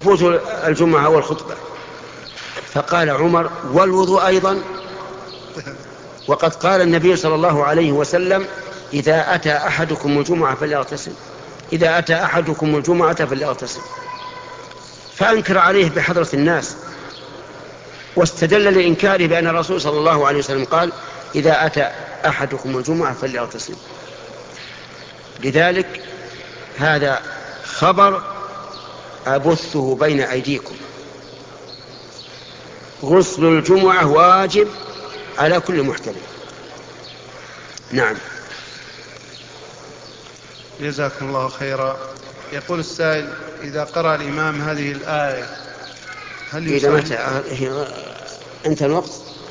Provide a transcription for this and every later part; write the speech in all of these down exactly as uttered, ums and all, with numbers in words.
تفوت الجمعة والخطبة. فقال عمر: والوضوء أيضا؟ وقد قال النبي صلى الله عليه وسلم: إذا أتى أحدكم الجمعة فليغتسل، إذا أتى أحدكم الجمعة فليغتسل. فأنكر عليه بحضرة الناس، واستدل لإنكاره بأن الرسول صلى الله عليه وسلم قال: إذا أتى أحدكم الجمعة فليغتسل. لذلك هذا خبر أبثه بين أيديكم: غسل الجمعة واجب على كل محتلم. نعم. جزاكم الله خيرا. يقول السائل: إذا قرأ الإمام هذه الآية هل إذا متى أنت الوقت؟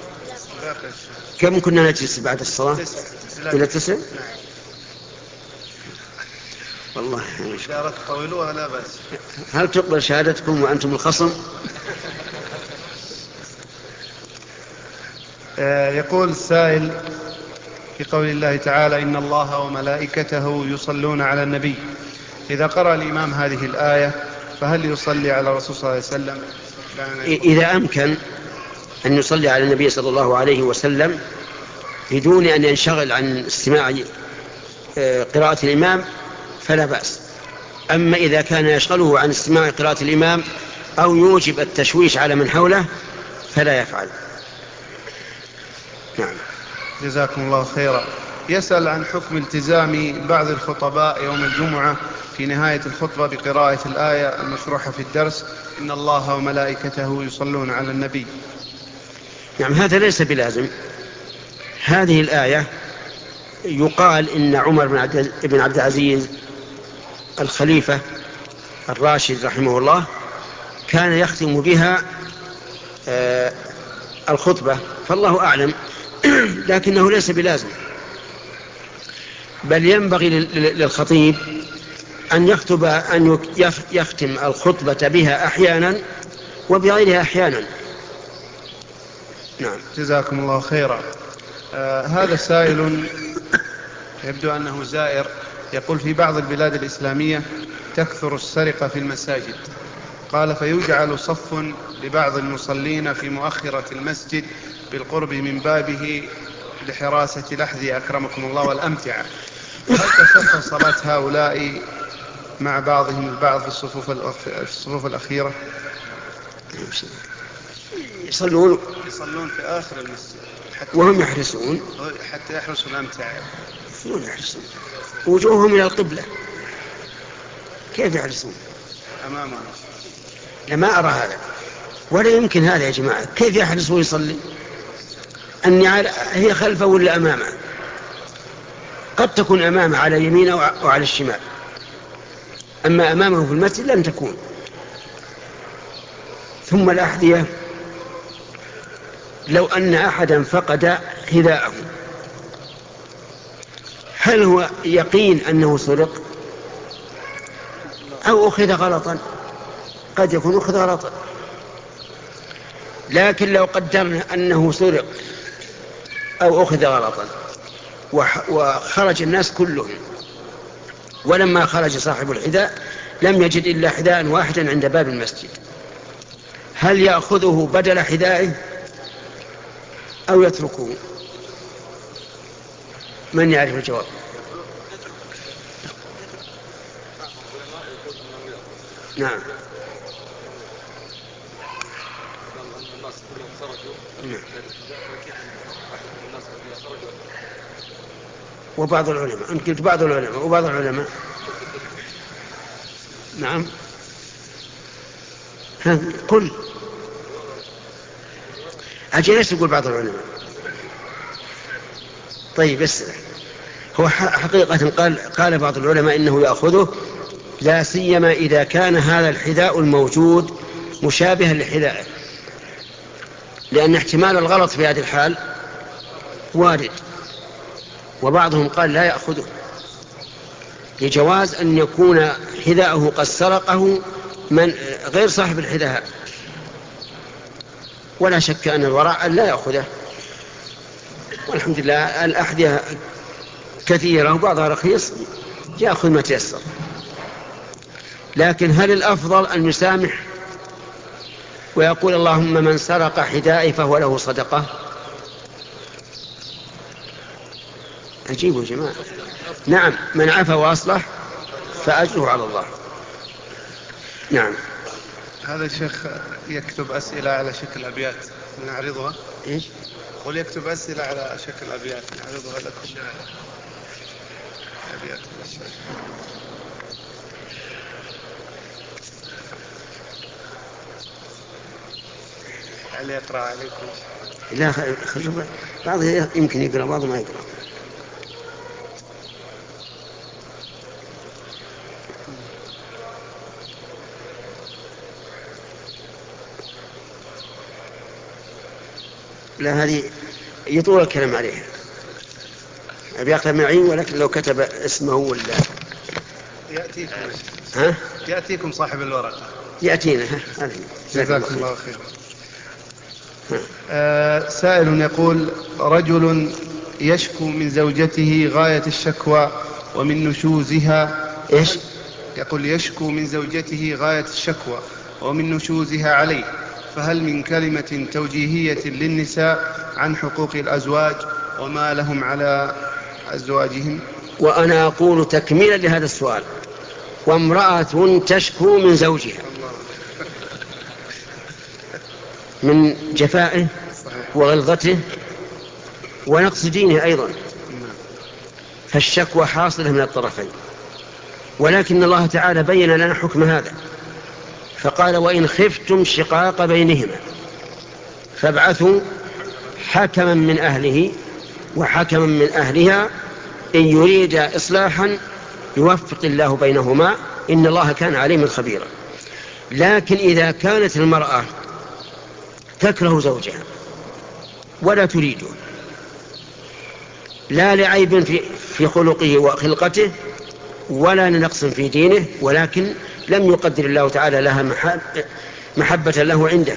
كم كنا نجلس بعد الصلاة؟ إلى تسع؟ والله إذا طولوها لا بأس. هل تقبل شهادتكم وأنتم الخصم؟ يقول السائل: في قول الله تعالى: إن الله وملائكته يصلون على النبي، إذا قرأ الإمام هذه الآية فهل يصلي على الرسول صلى الله عليه وسلم؟ إذا أمكن أن يصلي على النبي صلى الله عليه وسلم بدون أن ينشغل عن استماع قراءة الإمام فلا بأس. أما إذا كان يشغله عن استماع قراءة الإمام أو يوجب التشويش على من حوله فلا يفعل. نعم. جزاكم الله خيرا. يسأل عن حكم التزام بعض الخطباء يوم الجمعة في نهاية الخطبة بقراءة الآية المشروحة في الدرس: إن الله وملائكته يصلون على النبي. نعم، هذا ليس بلازم. هذه الآية يقال إن عمر بن عبد العزيز الخليفة الراشد رحمه الله كان يختم بها آه الخطبة، فالله أعلم، لكنه ليس بلازم، بل ينبغي للخطيب أن يخطب أن يختم الخطبة بها أحيانا وبغيرها أحيانا. نعم. جزاكم الله خيرا. آه هذا سائل يبدو أنه زائر، يقول: في بعض البلاد الإسلامية تكثر السرقة في المساجد، قال: فيجعل صف لبعض المصلين في مؤخرة المسجد بالقرب من بابه لحراسة الأحذية أكرمكم الله والأمتعة، هل تصح صلاة هؤلاء مع بعضهم البعض في الصفوف, في الصفوف الأخيرة؟ يصلون يصلون في آخر المسجد وهم يحرسون حتى يحرسوا الأمتعة. يحرسون وجوههم إلى القبلة، كيف يحرسون أمامهم؟ لما أرى هذا، ولا يمكن هذا يا جماعة. كيف يحرس ويصلي؟ النعال هي خلفه ولا أمامه؟ قد تكون أمامه على يمينه وعلى الشمال، أما أمامه في المسجد لن تكون. ثم الأحذية، لو أن أحدا فقد حذاءه هل هو يقين أنه سرق أو أخذ غلطا؟ قد يكون أخذ غلطا، لكن لو قدرنا أنه سرق أو أخذ غلطا وخرج الناس كلهم، ولما خرج صاحب الحذاء لم يجد إلا حذاء واحدا عند باب المسجد، هل يأخذه بدل حذائه أو يتركه؟ من يعرف الجواب؟ نعم. وبعض العلماء، أنت قلت بعض العلماء وبعض العلماء نعم. ها قل أجل ليش تقول بعض العلماء؟ طيب اسأل. هو حقيقة قال, قال بعض العلماء إنه يأخذه، لا سيما إذا كان هذا الحذاء الموجود مشابها لحذائه، لأن احتمال الغلط في هذه الحال وارد. وبعضهم قال لا يأخذه لجواز أن يكون حذاءه قد سرقه من غير صاحب الحذاء، ولا شك أن الوراء لا يأخذه. والحمد لله الأحذية كثيرة وبعضها رخيص يأخذ ما تيسر، لكن هل الأفضل أن يسامح ويقول اللهم من سرق حذائي فهو له صدقة. عجيب يا جماعة. نعم، من عفا وأصلح فأجره على الله. نعم. هذا الشيخ يكتب أسئلة على شكل أبيات نعرضها. إيش؟ قل يكتب أسئلة على شكل أبيات نعرضها لكم. أبيات الشيخ. هل يقرأ عليكم؟ لا خلوا بعض يمكن يقرأ بعض ما يقرأ. لا هذه يطول الكلام عليها. أبي يقرأ معي، ولكن لو كتب اسمه ولا يأتيكم. ها؟ يأتيكم صاحب الورقة. يأتينا. جزاكم الله خير. آه سائل يقول: رجل يشكو من زوجته غاية الشكوى ومن نشوزها. إيش؟ يقول يشكو من زوجته غاية الشكوى ومن نشوزها عليه، فهل من كلمة توجيهية للنساء عن حقوق الأزواج وما لهم على أزواجهم؟ وأنا أقول تكميلا لهذا السؤال: وامرأة تشكو من زوجها من جفائه وغلظته ونقص دينه أيضا، فالشكوى حاصلة من الطرفين. ولكن الله تعالى بين لنا حكم هذا فقال: وإن خفتم شقاق بينهما فابعثوا حكما من أهله وحكما من أهلها إن يريد إصلاحا يوفق الله بينهما إن الله كان عليما خبيرا. لكن إذا كانت المرأة تكره زوجها ولا تريده، لا لعيب في, في خلقه وخلقته ولا لنقص في دينه، ولكن لم يقدر الله تعالى لها محب محبة له عنده،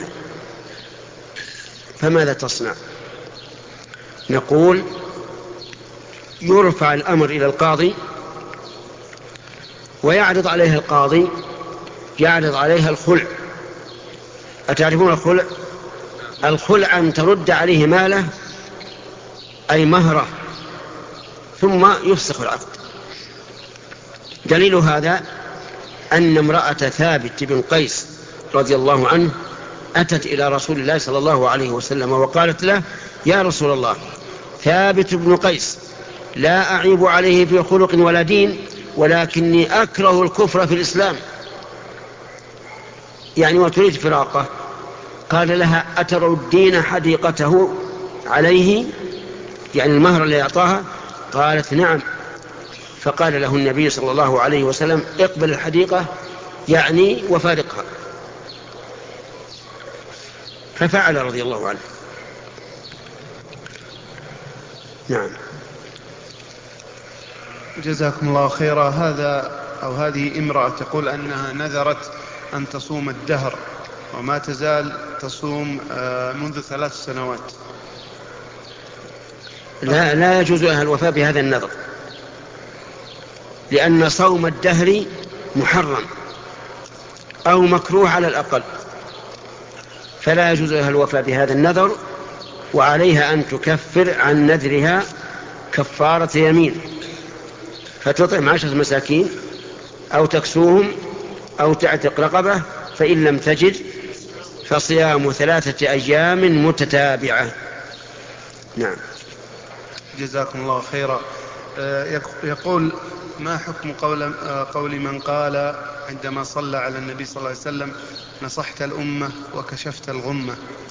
فماذا تصنع؟ نقول: يرفع الأمر إلى القاضي ويعرض عليها القاضي يعرض عليها الخلع. أتعرفون الخلع؟ الخلع أن ترد عليه ماله أي مهره ثم يفسخ العقد. دليل هذا أن امرأة ثابت بن قيس رضي الله عنه أتت إلى رسول الله صلى الله عليه وسلم وقالت له: يا رسول الله، ثابت بن قيس لا أعيب عليه في خلق ولا دين، ولكني أكره الكفر في الإسلام، يعني وتريد فراقه. قال لها: أتردين حديقته عليه، يعني المهر اللي أعطاها؟ قالت: نعم. فقال له النبي صلى الله عليه وسلم: اقبل الحديقة، يعني وفارقها. ففعل رضي الله عنه. نعم. جزاكم الله خيرا. هذا أو هذه امرأة تقول أنها نذرت أن تصوم الدهر وما تزال تصوم منذ ثلاث سنوات. لا, لا يجوز لها الوفاء بهذا النذر، لأن صوم الدهر محرم أو مكروه على الأقل، فلا يجوز لها الوفاء بهذا النذر، وعليها أن تكفر عن نذرها كفارة يمين، فتطعم عشرة مساكين أو تكسوهم أو تعتق رقبة، فإن لم تجد فصيام ثلاثة أيام متتابعة. نعم. جزاكم الله خيرا. يقول: ما حكم قول, قول من قال عندما صلى على النبي صلى الله عليه وسلم: نصحت الأمة وكشفت الغمة؟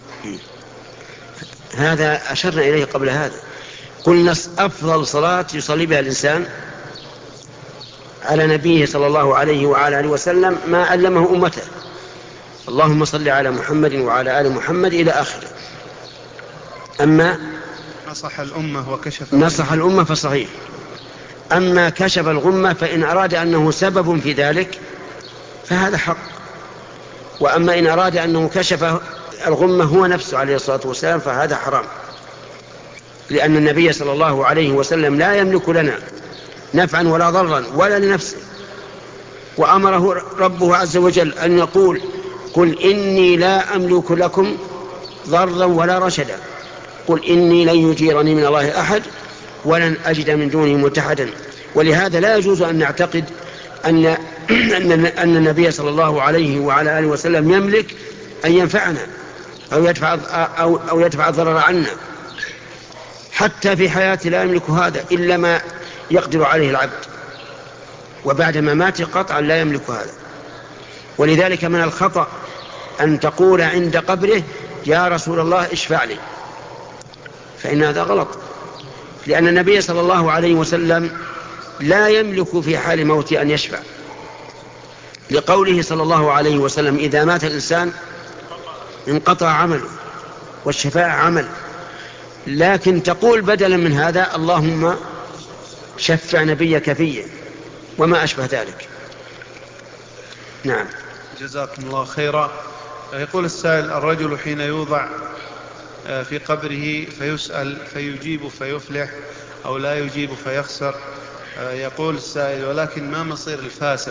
هذا أشرنا إليه قبل هذا، قلنا أفضل صلاة يصلي بها الإنسان على نبيه صلى الله عليه وعلى آله وسلم ما علمه أمته: اللهم صل على محمد وعلى آل محمد إلى آخره. أما نصح الأمة وكشف نصح الأمة فصحيح. أما كشف الغمة فإن أراد أنه سبب في ذلك فهذا حق، وأما إن أراد أنه كشف الغمة هو نفسه عليه الصلاة والسلام فهذا حرام، لأن النبي صلى الله عليه وسلم لا يملك لنا نفعا ولا ضرا ولا لنفسه، وأمره ربه عز وجل أن يقول: قل إني لا أملك لكم ضرا ولا رشدا قل إني لن يجيرني من الله أحد ولن أجد من دونه ملتحدا. ولهذا لا يجوز أن نعتقد أن أن النبي صلى الله عليه وعلى آله وسلم يملك أن ينفعنا أو يدفع أو أو يدفع الضرر عنا. حتى في حياته لا يملك هذا إلا ما يقدر عليه العبد، وبعد مماته قطعا لا يملك هذا. ولذلك من الخطأ أن تقول عند قبره يا رسول الله اشفع لي، فإن هذا غلط، لأن النبي صلى الله عليه وسلم لا يملك في حال موته أن يشفع، لقوله صلى الله عليه وسلم إذا مات الإنسان انقطع عمله والشفاعة عمل. لكن تقول بدلا من هذا اللهم شفع نبيك فيه وما أشبه ذلك. نعم. جزاكم الله خيرا. يقول السائل: الرجل حين يوضع في قبره فيسأل فيجيب فيفلح أو لا يجيب فيخسر، يقول السائل: ولكن ما مصير الفاسق؟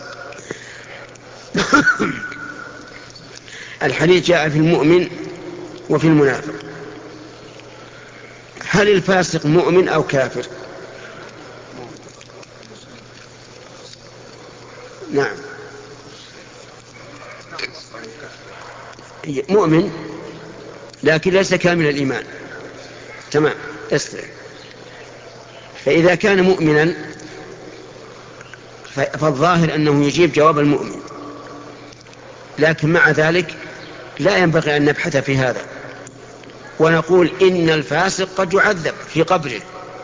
الحديث جاء في المؤمن وفي المنافق. هل الفاسق مؤمن أو كافر؟ نعم مؤمن لكن ليس كامل الإيمان. تمام استرع. فإذا كان مؤمنا فالظاهر أنه يجيب جواب المؤمن، لكن مع ذلك لا ينبغي أن نبحث في هذا ونقول إن الفاسق قد يعذب في قبره،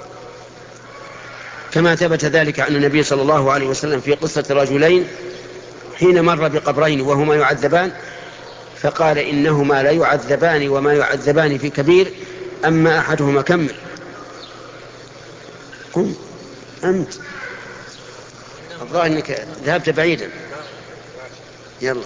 كما ثبت ذلك عن النبي صلى الله عليه وسلم في قصة رجلين حين مر بقبرين وهما يعذبان فقال إنهما لا يعذبان وما يعذبان في كبير أما أحدهما كمل. قم أنت الظاهر أنك ذهبت بعيدا. يلا.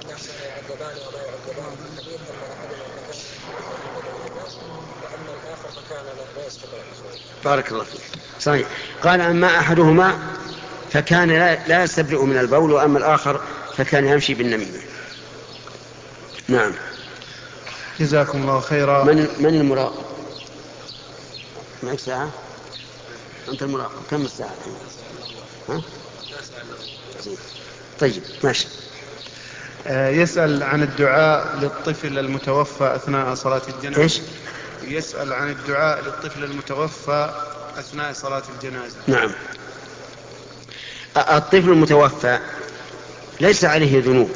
بارك الله فيك. صحيح. قال أما أحدهما فكان لا يستبرئ من البول وأما الآخر فكان يمشي بالنميمة. نعم. جزاكم الله خيرا. من من المراقب؟ معك ساعة؟ أنت المراقب كم الساعة؟ ها؟ طيب ماشي. يسأل عن الدعاء للطفل المتوفى أثناء صلاة الجنازة. إيش؟ يسأل عن الدعاء للطفل المتوفى أثناء صلاة الجنازة. نعم. الطفل المتوفى ليس عليه ذنوب،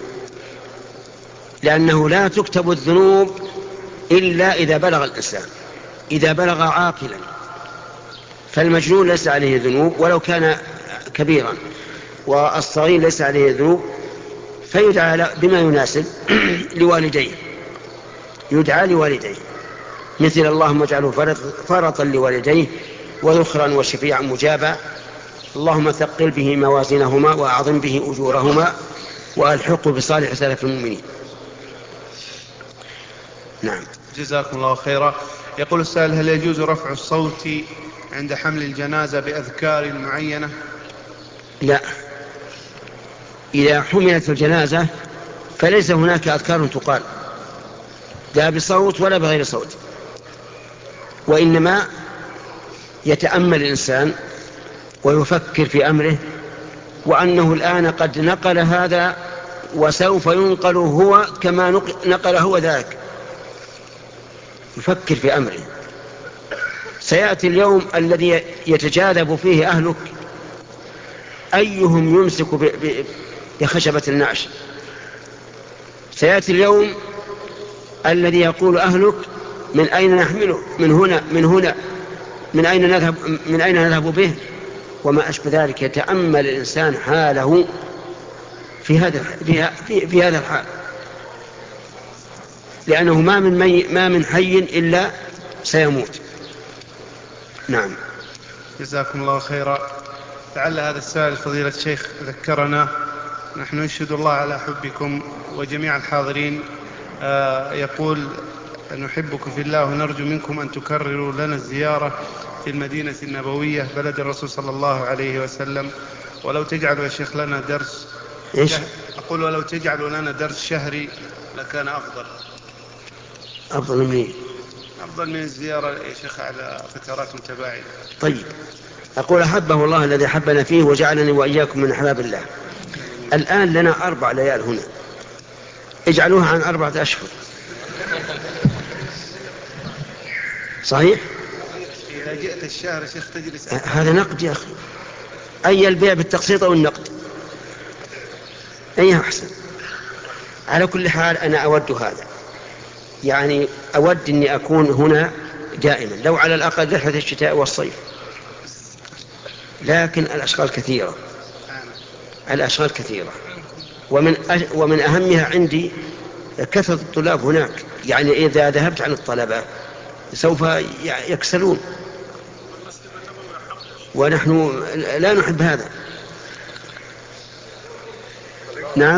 لأنه لا تكتب الذنوب إلا إذا بلغ الإنسان، إذا بلغ عاقلا. فالمجنون ليس عليه ذنوب ولو كان كبيرا، والصغير ليس عليه ذنوب، فيدعى بما يناسب لوالديه، يدعى لوالديه مثل اللهم اجعله فرطا لوالديه وذخرا وشفيعا مجابا، اللهم ثقل به موازينهما وأعظم به أجورهما وألحقه بصالح سلف المؤمنين. نعم. جزاكم الله خيرا. يقول السائل: هل يجوز رفع الصوت عند حمل الجنازة بأذكار معينة؟ لا، إذا حملت الجنازة فليس هناك أذكار تقال لا بصوت ولا بغير صوت، وإنما يتأمل الإنسان ويفكر في أمره، وأنه الآن قد نقل هذا وسوف ينقل هو كما نقل هو ذاك. يفكر في أمره. سيأتي اليوم الذي يتجاذب فيه أهلك أيهم يمسك بخشبة النعش. سيأتي اليوم الذي يقول أهلك من أين نحمله، من هنا من هنا من أين نذهب من أين نذهب به وما أشبه ذلك. يتأمل الإنسان حاله في هذا في, في, في هذا الحال، لأنه ما من مي ما من حي إلا سيموت. نعم. جزاكم الله خيرا. لعل هذا السائل فضيلة الشيخ ذكرنا، نحن نشهد الله على حبكم وجميع الحاضرين. آه يقول: نحبكم في الله ونرجو منكم أن تكرروا لنا الزيارة في المدينة النبوية بلد الرسول صلى الله عليه وسلم، ولو تجعلوا يا شيخ لنا درس إيش؟ أقول ولو تجعلوا لنا درس شهري لكان أفضل. أفضل من إيه؟ أفضل من الزيارة يا شيخ على فترات متباعدة. طيب، أقول أحبه الله الذي حبنا فيه وجعلني وإياكم من أحباب الله. الآن لنا أربع ليال هنا، اجعلوها عن أربعة أشهر. صحيح؟ إذا جئت الشهر يا شيخ تجلس. هذا نقد يا أخي. أي البيع بالتقسيط أو النقد؟ أي أحسن. على كل حال أنا أود هذا، يعني أود أني أكون هنا دائما، لو على الأقل رحلة الشتاء والصيف. لكن الأشغال كثيرة، الأشغال كثيرة، ومن, أج... ومن أهمها عندي كثرة الطلاب هناك. يعني إذا ذهبت عن الطلبة سوف يكسلون، ونحن لا نحب هذا. نعم.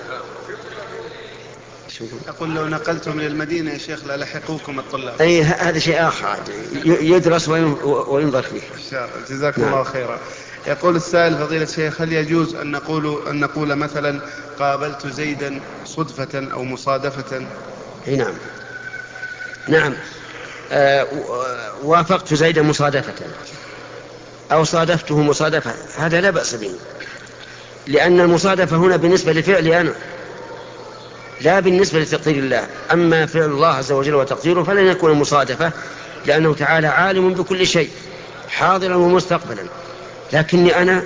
أقول لو نقلتم للمدينة يا شيخ للحقوكم الطلاب. أي هذا شيء آخر يدرس وينظر فيه. جزاكم نعم. الله خيرا. يقول السائل فضيلة الشيخ هل يجوز أن نقول, أن نقول مثلا قابلت زيدا صدفة أو مصادفة؟ نعم نعم. آه وافقت زيدا مصادفة أو صادفته مصادفة، هذا لا بأس به، لأن المصادفة هنا بالنسبة لفعلي أنا لا بالنسبة لتقدير الله. أما فعل الله عز وجل وتقديره فلن يكون مصادفة، لأنه تعالى عالم بكل شيء حاضرا ومستقبلا. لكني أنا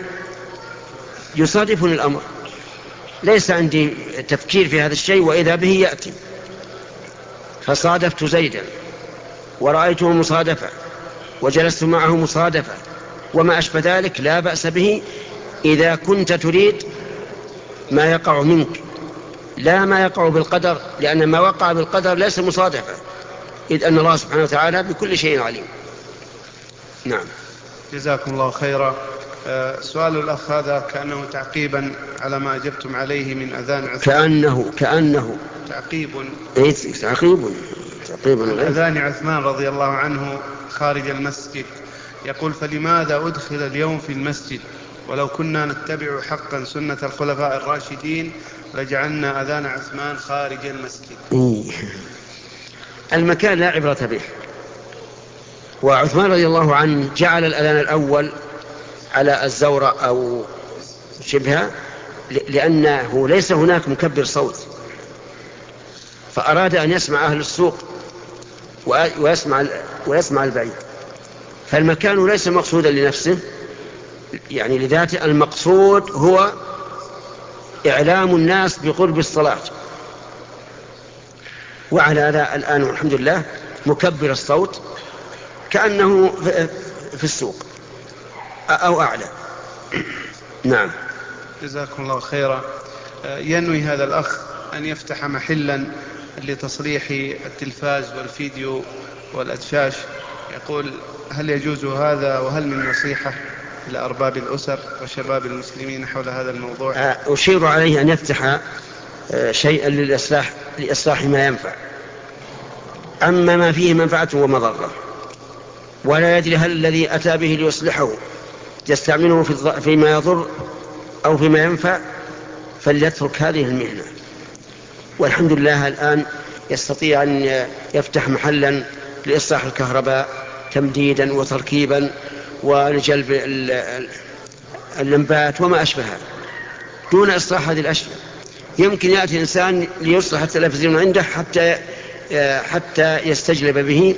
يصادفني الأمر، ليس عندي تفكير في هذا الشيء وإذا به يأتي. فصادفت زيدا ورأيته مصادفة وجلست معه مصادفة وما أشبه ذلك، لا بأس به إذا كنت تريد ما يقع منك، لا ما يقع بالقدر، لأن ما وقع بالقدر ليس مصادفة، إذ أن الله سبحانه وتعالى بكل شيء عليم. نعم. جزاكم الله خيرا. أه سؤال الأخ هذا كأنه تعقيبا على ما أجبتم عليه من أذان عثمان. كأنه كأنه تعقيب إيه تعقيب تعقيب عن أذان عثمان رضي الله عنه خارج المسجد. يقول فلماذا أدخل اليوم في المسجد ولو كنا نتبع حقا سنة الخلفاء الراشدين لجعلنا أذان عثمان خارج المسجد. إيه. المكان لا عبرة به، وعثمان رضي الله عنه جعل الأذان الأول على الزورة أو شبهها لأنه ليس هناك مكبر صوت، فأراد أن يسمع أهل السوق ويسمع, ويسمع البعيد، فالمكان ليس مقصودا لنفسه يعني لذاته، المقصود هو إعلام الناس بقرب الصلاة. وعلى هذا الآن الحمد لله مكبر الصوت كأنه في السوق أو أعلى. نعم. جزاكم الله خيرا. ينوي هذا الأخ أن يفتح محلا لتصليح التلفاز والفيديو والأدشاش. يقول هل يجوز هذا، وهل من نصيحة لأرباب الأسر وشباب المسلمين حول هذا الموضوع؟ أشير عليه أن يفتح شيئا للإصلاح لإصلاح ما ينفع، أما ما فيه منفعة ومضرة ولا يدري هل الذي أتى به ليصلحه يستعمله فيما يضر أو فيما ينفع، فليترك هذه المهنة. والحمد لله الآن يستطيع أن يفتح محلا لإصلاح الكهرباء تمديدا وتركيبا ولجلب اللمبات وما أشبهها دون إصلاح هذه الأشياء. يمكن يأتي إنسان ليصلح التلفزيون عنده حتى حتى يستجلب به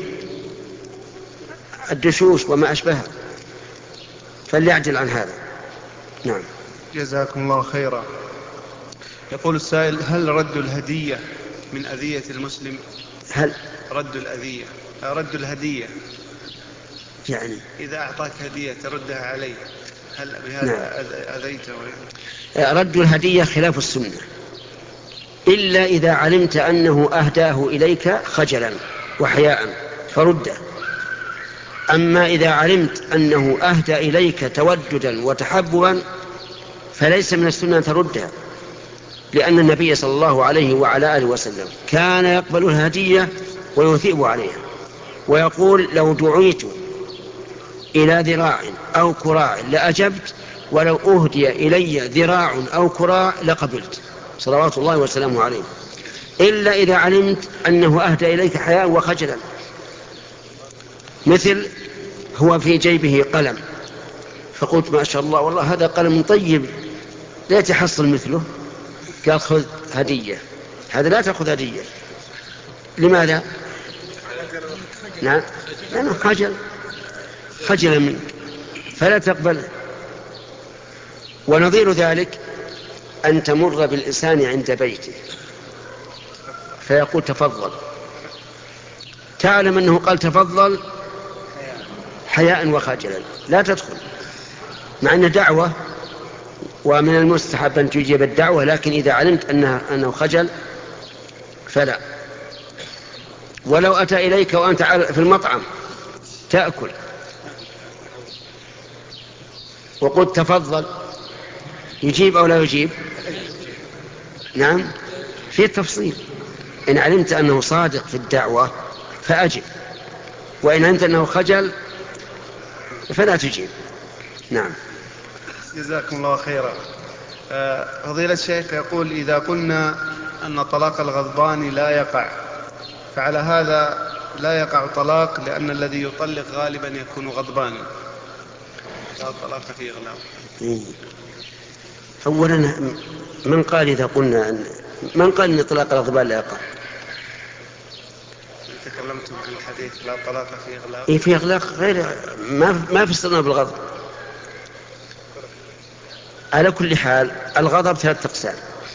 الدشوش وما أشبهها، فليعجل عن هذا. نعم. جزاكم الله خيرا. يقول السائل هل رد الهدية من أذية المسلم؟ هل رد الأذية رد الهدية يعني إذا أعطاك هدية تردها عليه، هل بهذا نعم. أذيته؟ رد الهدية خلاف السنة إلا إذا علمت أنه أهداه إليك خجلا وحياء فرده. أما إذا علمت أنه أهدى إليك توددا وتحببا فليس من السنة أن تردها، لأن النبي صلى الله عليه وعلى آله وسلم كان يقبل الهدية ويثيب عليها ويقول لو دعيت إلى ذراع أو كراع لأجبت ولو أهدي إلي ذراع أو كراع لقبلت صلوات الله وسلامه عليه، إلا إذا علمت أنه أهدى إليك حياء وخجلا، مثل هو في جيبه قلم فقلت ما شاء الله والله هذا قلم طيب لا تحصل مثله، قال خذ هدية، هذا لا تأخذ هدية. لماذا؟ نعم لأنه خجل خجل منك فلا تقبله. ونظير ذلك أن تمر بالإنسان عند بيته فيقول تفضل، تعلم أنه قال تفضل حياء وخجلا لا تدخل، مع أن دعوة ومن المستحب أن تجيب الدعوة، لكن إذا علمت أنها أنه خجل فلا. ولو أتى إليك وأنت في المطعم تأكل وقلت تفضل يجيب أو لا يجيب؟ نعم في التفصيل، إن علمت أنه صادق في الدعوة فأجب، وإن علمت أنه خجل فلا تجيب. نعم. جزاكم الله خيرا. فضيلة الشيخ يقول إذا قلنا أن طلاق الغضبان لا يقع، فعلى هذا لا يقع طلاق لأن الذي يطلق غالبا يكون غضبانا، لا طلاق في إغلاق. أولا من قال إذا قلنا أن من قال أن طلاق الغضبان لا يقع؟ تكلمتم عن الحديث لا طلاق في إغلاق. إيه في إغلاق غير ما ما فسرنا بالغضب. على كل حال الغضب ثلاث أقسام.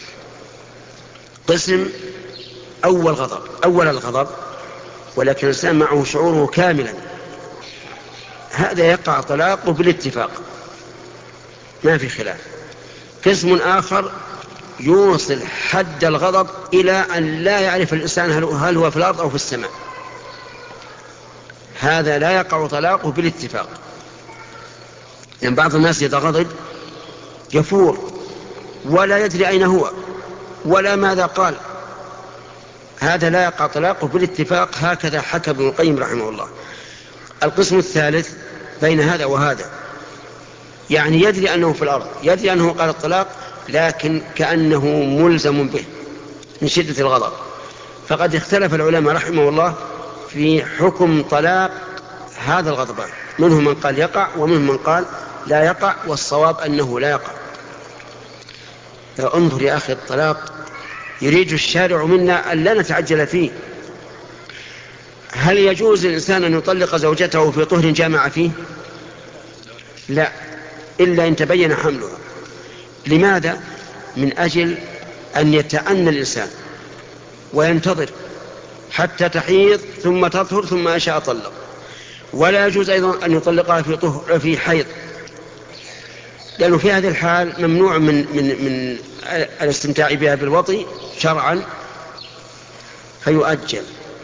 قسم أول غضب أول الغضب ولكن الإنسان معه شعوره كاملا، هذا يقع طلاقه بالاتفاق ما في خلاف. قسم آخر يوصل حد الغضب إلى أن لا يعرف الإنسان هل هو في الأرض أو في السماء، هذا لا يقع طلاقه بالاتفاق. يعني بعض الناس إذا غضب يفور ولا يدري أين هو ولا ماذا قال، هذا لا يقع طلاقه بالاتفاق، هكذا حكى ابن القيم رحمه الله. القسم الثالث بين هذا وهذا، يعني يدري أنه في الأرض، يدري أنه قال الطلاق لكن كأنه ملزم به من شدة الغضب، فقد اختلف العلماء رحمه الله في حكم طلاق هذا الغضبان، منهم من قال يقع ومنهم من قال لا يقع، والصواب أنه لا يقع. انظر يا أخي، الطلاق يريد الشارع منا أن لا نتعجل فيه. هل يجوز للإنسان أن يطلق زوجته في طهر جامع فيه؟ لا، إلا إن تبين حملها. لماذا؟ من أجل أن يتأنى الإنسان وينتظر حتى تحيض ثم تطهر ثم أشاء طلق. ولا يجوز أيضا أن يطلقها في طهر في حيض، لأنه في هذه الحال ممنوع من من من الاستمتاع بها بالوطي شرعا، فيؤجل،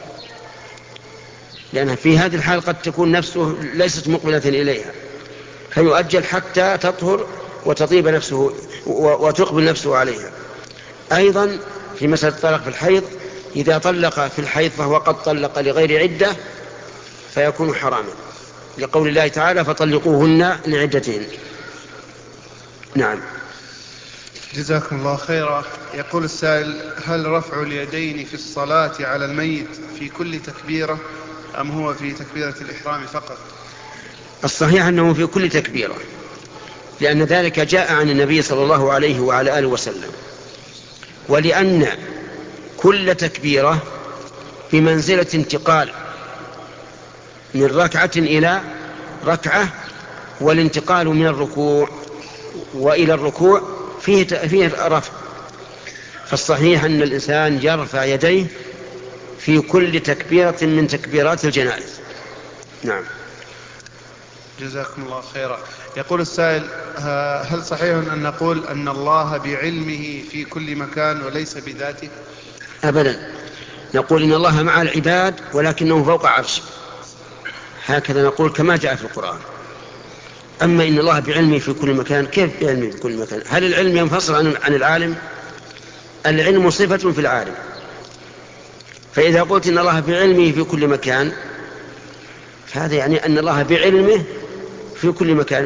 لأن في هذه الحال قد تكون نفسه ليست مقبلة إليها، فيؤجل حتى تطهر وتطيب نفسه وتقبل نفسه عليها. أيضا في مسألة الطلاق في الحيض، إذا طلق في الحيض فهو قد طلق لغير عدة فيكون حراما، لقول الله تعالى فطلقوهن لعدتهن. نعم. جزاكم الله خيرا. يقول السائل: هل رفع اليدين في الصلاة على الميت في كل تكبيرة أم هو في تكبيرة الإحرام فقط؟ الصحيح أنه في كل تكبيرة، لأن ذلك جاء عن النبي صلى الله عليه وعلى آله وسلم، ولأن كل تكبيرة بمنزلة انتقال من ركعة إلى ركعة، والانتقال من الركوع وإلى الركوع فيه فيه رفع، فالصحيح أن الإنسان يرفع يديه في كل تكبيرة من تكبيرات الجنائز. نعم. جزاكم الله خيرا. يقول السائل: هل صحيح أن نقول أن الله بعلمه في كل مكان وليس بذاته؟ أبدا، نقول إن الله مع العباد ولكنه فوق عرشه، هكذا نقول كما جاء في القرآن. أما إن الله بعلمه في كل مكان، كيف بعلمه في كل مكان؟ هل العلم ينفصل عن العالم؟ العلم صفة في العالم، فإذا قلت إن الله بعلمه في كل مكان، فهذا يعني أن الله بعلمه في كل مكان،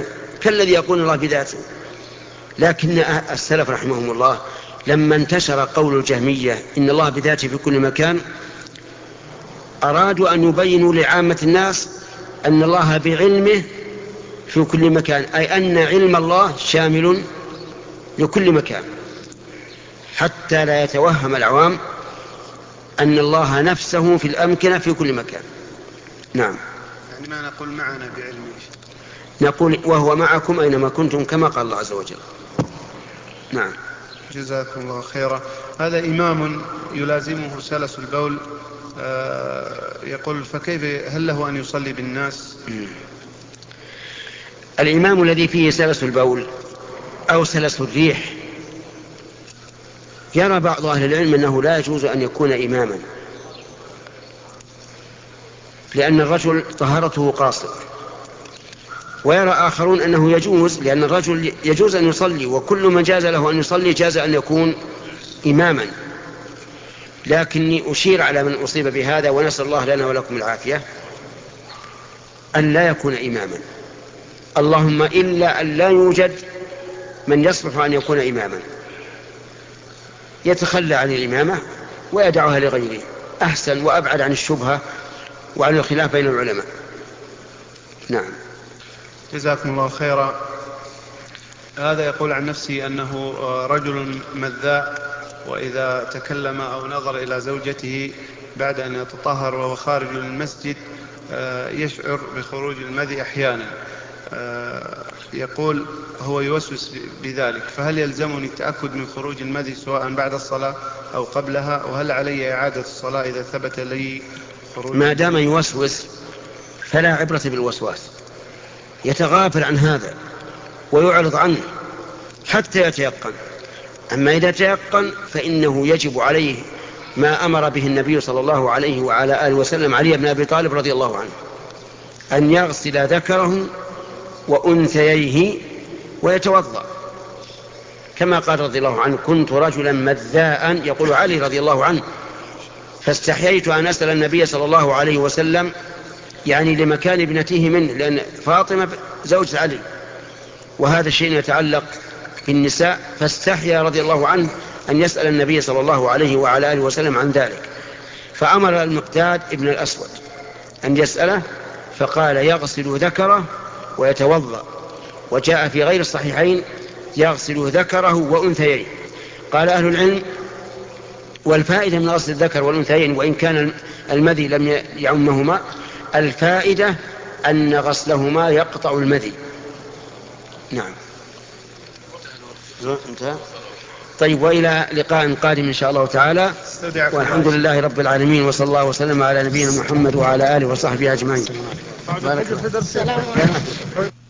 كالذي يقول الله بذاته. لكن السلف رحمهم الله لما انتشر قول الجهمية إن الله بذاته في كل مكان أرادوا أن يبينوا لعامة الناس أن الله بعلمه في كل مكان، أي أن علم الله شامل لكل مكان، حتى لا يتوهم العوام أن الله نفسه في الأمكنة في كل مكان. نعم. يعني ما نقول معنا بعلمه، نقول وهو معكم أينما كنتم كما قال الله عز وجل. نعم. جزاكم الله خيرا. هذا إمام يلازمه سلس البول، آه يقول فكيف هل له أن يصلي بالناس؟ م. الإمام الذي فيه سلس البول أو سلس الريح يرى بعض أهل العلم أنه لا يجوز أن يكون إماما، لأن الرجل طهارته قاصر، ويرى آخرون أنه يجوز، لأن الرجل يجوز أن يصلي، وكل من جاز له أن يصلي جاز أن يكون إماما. لكني أشير على من أصيب بهذا، ونسأل الله لنا ولكم العافية، أن لا يكون إماما، اللهم إلا أن لا يوجد من يصلح أن يكون إماما، يتخلى عن الإمامة ويدعوها لغيره، أحسن وأبعد عن الشبهة وعن الخلاف بين العلماء. نعم. جزاكم الله خيرا. هذا يقول عن نفسه أنه رجل مذاء، وإذا تكلم أو نظر إلى زوجته بعد أن يتطهر وهو خارج المسجد يشعر بخروج المذي أحيانا، يقول هو يوسوس بذلك، فهل يلزمني التأكد من خروج المذي سواء بعد الصلاة أو قبلها؟ وهل علي إعادة الصلاة إذا ثبت لي خروج؟ ما دام يوسوس فلا عبرة بالوسواس، يتغافل عن هذا ويعرض عنه حتى يتيقن. أما إذا تيقن فإنه يجب عليه ما أمر به النبي صلى الله عليه وعلى آله وسلم علي بن أبي طالب رضي الله عنه، أن يغسل ذكره وأنثييه ويتوضأ، كما قال رضي الله عنه كنت رجلا مذاء، يقول علي رضي الله عنه، فاستحييت أن أسأل النبي صلى الله عليه وسلم، يعني لمكان ابنته منه، لأن فاطمة زوجة علي، وهذا الشيء يتعلق بالنساء، فاستحيا رضي الله عنه أن يسأل النبي صلى الله عليه وعلى آله وسلم عن ذلك، فأمر المقداد ابن الأسود أن يسأله، فقال يغسل ذكره ويتوضأ. وجاء في غير الصحيحين يغسل ذكره وأنثيين. قال أهل العلم والفائدة من غسل الذكر والأنثيين وإن كان المذي لم يعمهما، الفائدة أن غسلهما يقطع المذي. نعم. انتهى. طيب، وإلى لقاء قادم إن شاء الله تعالى، والحمد لله رب العالمين، وصلى الله وسلم على نبينا محمد وعلى آله وصحبه أجمعين.